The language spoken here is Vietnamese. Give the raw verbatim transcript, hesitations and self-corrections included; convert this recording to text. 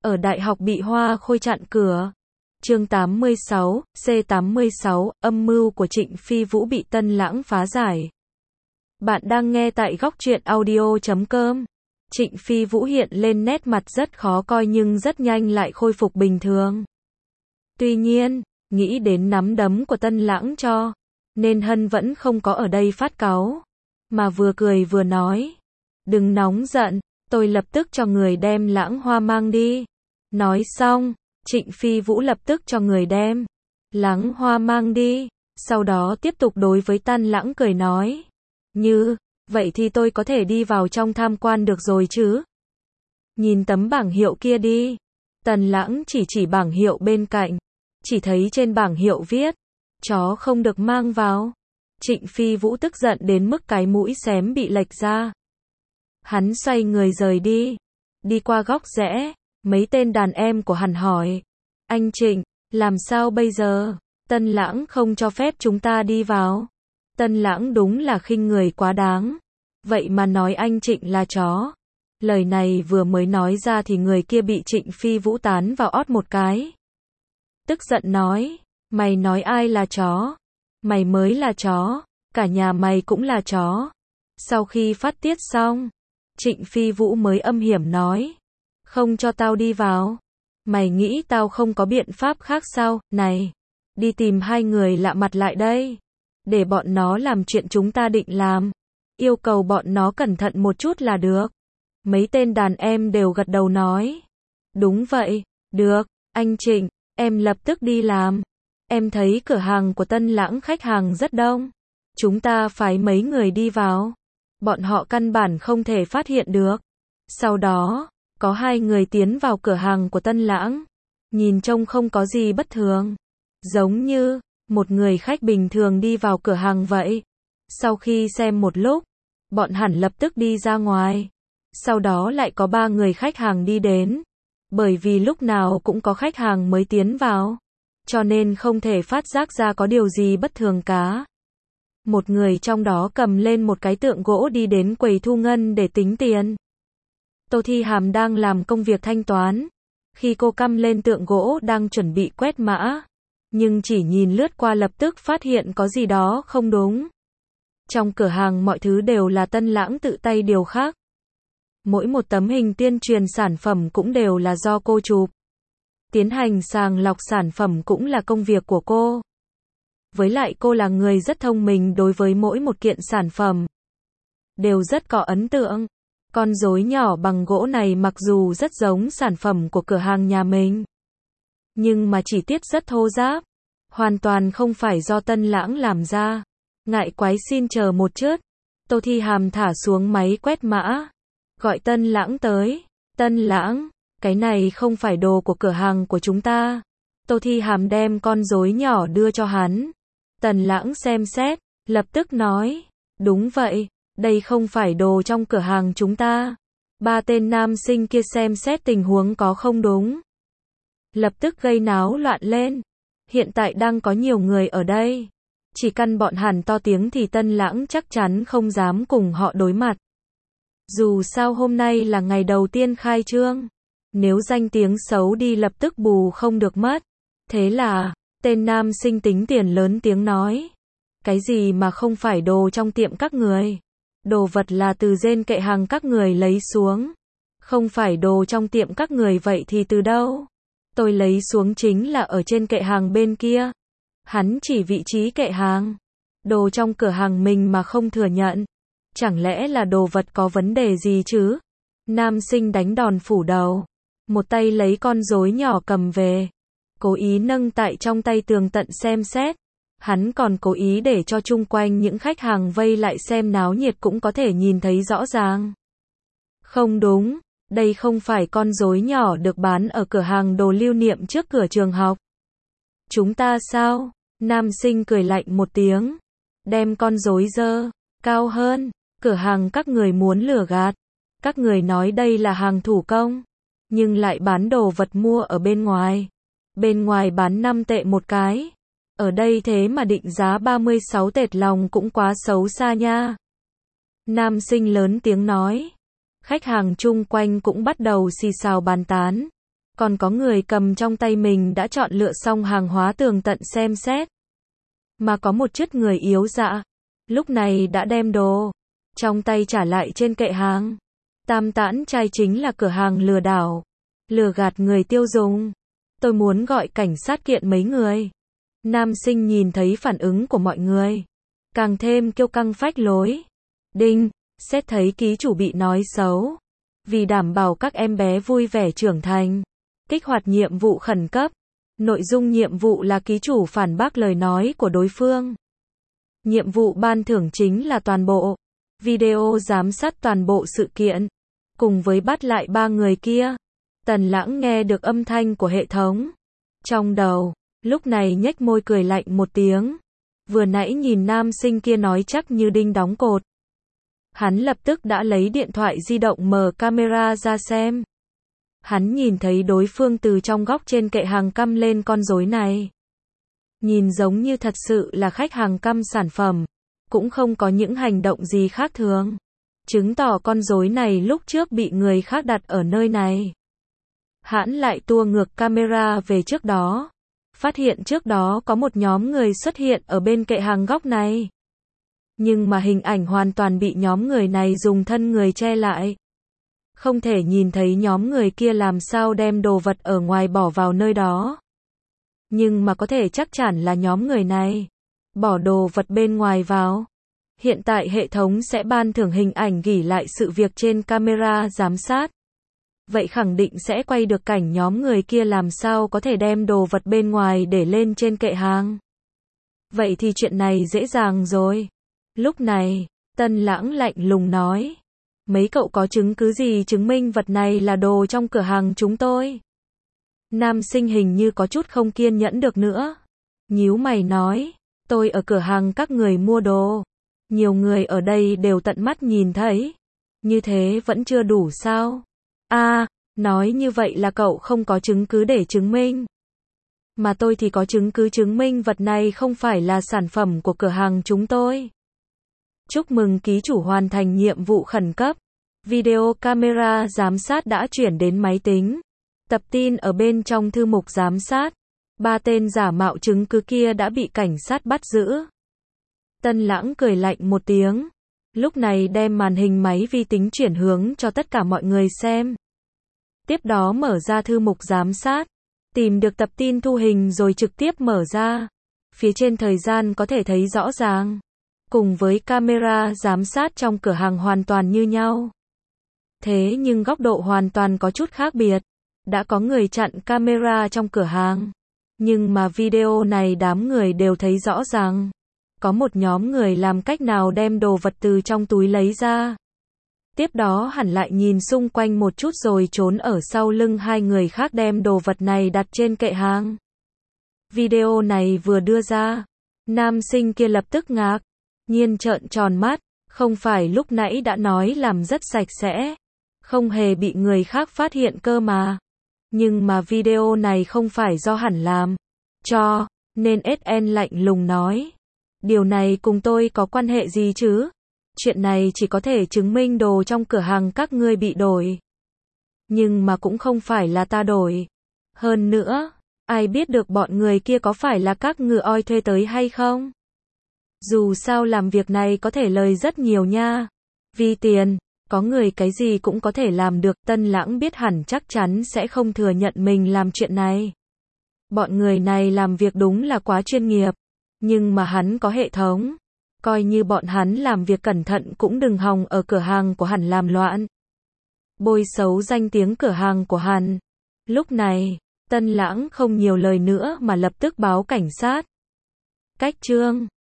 ở đại học bị Hoa Khôi chặn cửa. Chương tám mươi sáu, C tám mươi sáu, âm mưu của Trịnh Phi Vũ bị Tân Lãng phá giải. Bạn đang nghe tại góc truyện audio chấm com. Trịnh Phi Vũ hiện lên nét mặt rất khó coi nhưng rất nhanh lại khôi phục bình thường. Tuy nhiên, nghĩ đến nắm đấm của Tân Lãng cho, nên Hân vẫn không có ở đây phát cáu, mà vừa cười vừa nói. Đừng nóng giận, tôi lập tức cho người đem Lãng Hoa mang đi. Nói xong, Trịnh Phi Vũ lập tức cho người đem Lãng Hoa mang đi, sau đó tiếp tục đối với Tân Lãng cười nói. Như, vậy thì tôi có thể đi vào trong tham quan được rồi chứ? Nhìn tấm bảng hiệu kia đi. Tân Lãng chỉ chỉ bảng hiệu bên cạnh, chỉ thấy trên bảng hiệu viết, chó không được mang vào. Trịnh Phi Vũ tức giận đến mức cái mũi xém bị lệch ra. Hắn xoay người rời đi, đi qua góc rẽ, mấy tên đàn em của hắn hỏi. Anh Trịnh, làm sao bây giờ? Tân Lãng không cho phép chúng ta đi vào. Tân Lãng đúng là khinh người quá đáng. Vậy mà nói anh Trịnh là chó. Lời này vừa mới nói ra thì người kia bị Trịnh Phi Vũ tán vào ót một cái. Tức giận nói, mày nói ai là chó? Mày mới là chó, cả nhà mày cũng là chó. Sau khi phát tiết xong, Trịnh Phi Vũ mới âm hiểm nói, không cho tao đi vào. Mày nghĩ tao không có biện pháp khác sao? Này, đi tìm hai người lạ mặt lại đây, để bọn nó làm chuyện chúng ta định làm. Yêu cầu bọn nó cẩn thận một chút là được. Mấy tên đàn em đều gật đầu nói, đúng vậy, được, anh Trịnh, em lập tức đi làm. Em thấy cửa hàng của Tân Lãng khách hàng rất đông. Chúng ta phái mấy người đi vào. Bọn họ căn bản không thể phát hiện được. Sau đó, có hai người tiến vào cửa hàng của Tân Lãng. Nhìn trông không có gì bất thường. Giống như, một người khách bình thường đi vào cửa hàng vậy. Sau khi xem một lúc, bọn hẳn lập tức đi ra ngoài. Sau đó lại có ba người khách hàng đi đến. Bởi vì lúc nào cũng có khách hàng mới tiến vào, cho nên không thể phát giác ra có điều gì bất thường cả. Một người trong đó cầm lên một cái tượng gỗ đi đến quầy thu ngân để tính tiền. Tô Thi Hàm đang làm công việc thanh toán. Khi cô cầm lên tượng gỗ đang chuẩn bị quét mã, nhưng chỉ nhìn lướt qua lập tức phát hiện có gì đó không đúng. Trong cửa hàng mọi thứ đều là Tân Lãng tự tay điều khắc. Mỗi một tấm hình tuyên truyền sản phẩm cũng đều là do cô chụp. Tiến hành sàng lọc sản phẩm cũng là công việc của cô. Với lại cô là người rất thông minh đối với mỗi một kiện sản phẩm. Đều rất có ấn tượng. Con rối nhỏ bằng gỗ này mặc dù rất giống sản phẩm của cửa hàng nhà mình, nhưng mà chi tiết rất thô ráp. Hoàn toàn không phải do Tân Lãng làm ra. Ngại quái xin chờ một chút. Tô Thi Hàm thả xuống máy quét mã. Gọi Tân Lãng tới. Tân Lãng, cái này không phải đồ của cửa hàng của chúng ta. Tô Thi Hàm đem con rối nhỏ đưa cho hắn. Tân Lãng xem xét, lập tức nói, đúng vậy, đây không phải đồ trong cửa hàng chúng ta. Ba tên nam sinh kia xem xét tình huống có không đúng, lập tức gây náo loạn lên. Hiện tại đang có nhiều người ở đây. Chỉ cần bọn hàn to tiếng thì Tân Lãng chắc chắn không dám cùng họ đối mặt. Dù sao hôm nay là ngày đầu tiên khai trương. Nếu danh tiếng xấu đi lập tức bù không được mất. Thế là, tên nam sinh tính tiền lớn tiếng nói. Cái gì mà không phải đồ trong tiệm các người? Đồ vật là từ trên kệ hàng các người lấy xuống. Không phải đồ trong tiệm các người vậy thì từ đâu? Tôi lấy xuống chính là ở trên kệ hàng bên kia. Hắn chỉ vị trí kệ hàng. Đồ trong cửa hàng mình mà không thừa nhận. Chẳng lẽ là đồ vật có vấn đề gì chứ? Nam sinh đánh đòn phủ đầu. Một tay lấy con rối nhỏ cầm về. Cố ý nâng tại trong tay tường tận xem xét. Hắn còn cố ý để cho chung quanh những khách hàng vây lại xem náo nhiệt cũng có thể nhìn thấy rõ ràng. Không đúng, đây không phải con rối nhỏ được bán ở cửa hàng đồ lưu niệm trước cửa trường học. Chúng ta sao? Nam sinh cười lạnh một tiếng. Đem con rối dơ cao hơn. Cửa hàng các người muốn lừa gạt. Các người nói đây là hàng thủ công, nhưng lại bán đồ vật mua ở bên ngoài. Bên ngoài bán năm tệ một cái. Ở đây thế mà định giá ba mươi sáu tệt, lòng cũng quá xấu xa nha. Nam sinh lớn tiếng nói. Khách hàng chung quanh cũng bắt đầu xì xào bàn tán. Còn có người cầm trong tay mình đã chọn lựa xong hàng hóa tường tận xem xét. Mà có một chút người yếu dạ, lúc này đã đem đồ trong tay trả lại trên kệ hàng. Tam Tản Trai chính là cửa hàng lừa đảo, lừa gạt người tiêu dùng. Tôi muốn gọi cảnh sát kiện mấy người. Nam sinh nhìn thấy phản ứng của mọi người, càng thêm kiêu căng phách lối. Đinh, xét thấy ký chủ bị nói xấu. Vì đảm bảo các em bé vui vẻ trưởng thành, kích hoạt nhiệm vụ khẩn cấp. Nội dung nhiệm vụ là ký chủ phản bác lời nói của đối phương. Nhiệm vụ ban thưởng chính là toàn bộ video giám sát toàn bộ sự kiện, cùng với bắt lại ba người kia. Tần Lãng nghe được âm thanh của hệ thống trong đầu, lúc này nhếch môi cười lạnh một tiếng. Vừa nãy nhìn nam sinh kia nói chắc như đinh đóng cột. Hắn lập tức đã lấy điện thoại di động mở camera ra xem. Hắn nhìn thấy đối phương từ trong góc trên kệ hàng căm lên con rối này. Nhìn giống như thật sự là khách hàng căm sản phẩm, cũng không có những hành động gì khác thường, chứng tỏ con rối này lúc trước bị người khác đặt ở nơi này. Hắn lại tua ngược camera về trước đó, phát hiện trước đó có một nhóm người xuất hiện ở bên kệ hàng góc này. Nhưng mà hình ảnh hoàn toàn bị nhóm người này dùng thân người che lại. Không thể nhìn thấy nhóm người kia làm sao đem đồ vật ở ngoài bỏ vào nơi đó. Nhưng mà có thể chắc chắn là nhóm người này bỏ đồ vật bên ngoài vào. Hiện tại hệ thống sẽ ban thưởng hình ảnh ghi lại sự việc trên camera giám sát. Vậy khẳng định sẽ quay được cảnh nhóm người kia làm sao có thể đem đồ vật bên ngoài để lên trên kệ hàng. Vậy thì chuyện này dễ dàng rồi. Lúc này, Tân Lãng lạnh lùng nói. Mấy cậu có chứng cứ gì chứng minh vật này là đồ trong cửa hàng chúng tôi? Nam sinh hình như có chút không kiên nhẫn được nữa. Nhíu mày nói, tôi ở cửa hàng các người mua đồ. Nhiều người ở đây đều tận mắt nhìn thấy. Như thế vẫn chưa đủ sao? À, nói như vậy là cậu không có chứng cứ để chứng minh. Mà tôi thì có chứng cứ chứng minh vật này không phải là sản phẩm của cửa hàng chúng tôi. Chúc mừng ký chủ hoàn thành nhiệm vụ khẩn cấp. Video camera giám sát đã chuyển đến máy tính. Tập tin ở bên trong thư mục giám sát. Ba tên giả mạo chứng cứ kia đã bị cảnh sát bắt giữ. Tân Lãng cười lạnh một tiếng. Lúc này đem màn hình máy vi tính chuyển hướng cho tất cả mọi người xem. Tiếp đó mở ra thư mục giám sát. Tìm được tập tin thu hình rồi trực tiếp mở ra. Phía trên thời gian có thể thấy rõ ràng. Cùng với camera giám sát trong cửa hàng hoàn toàn như nhau. Thế nhưng góc độ hoàn toàn có chút khác biệt. Đã có người chặn camera trong cửa hàng. Nhưng mà video này đám người đều thấy rõ ràng. Có một nhóm người làm cách nào đem đồ vật từ trong túi lấy ra. Tiếp đó hẳn lại nhìn xung quanh một chút rồi trốn ở sau lưng hai người khác đem đồ vật này đặt trên kệ hàng. Video này vừa đưa ra, nam sinh kia lập tức ngạc nhiên trợn tròn mắt, không phải lúc nãy đã nói làm rất sạch sẽ, không hề bị người khác phát hiện cơ mà. Nhưng mà video này không phải do hẳn làm, cho, nên ét en lạnh lùng nói. Điều này cùng tôi có quan hệ gì chứ? Chuyện này chỉ có thể chứng minh đồ trong cửa hàng các ngươi bị đổi. Nhưng mà cũng không phải là ta đổi. Hơn nữa, ai biết được bọn người kia có phải là các ngựa oi thuê tới hay không? Dù sao làm việc này có thể lời rất nhiều nha. Vì tiền, có người cái gì cũng có thể làm được. Tân Lãng biết hẳn chắc chắn sẽ không thừa nhận mình làm chuyện này. Bọn người này làm việc đúng là quá chuyên nghiệp. Nhưng mà hắn có hệ thống. Coi như bọn hắn làm việc cẩn thận cũng đừng hòng ở cửa hàng của hắn làm loạn. Bôi xấu danh tiếng cửa hàng của hắn. Lúc này, Tân Lãng không nhiều lời nữa mà lập tức báo cảnh sát. Cách chương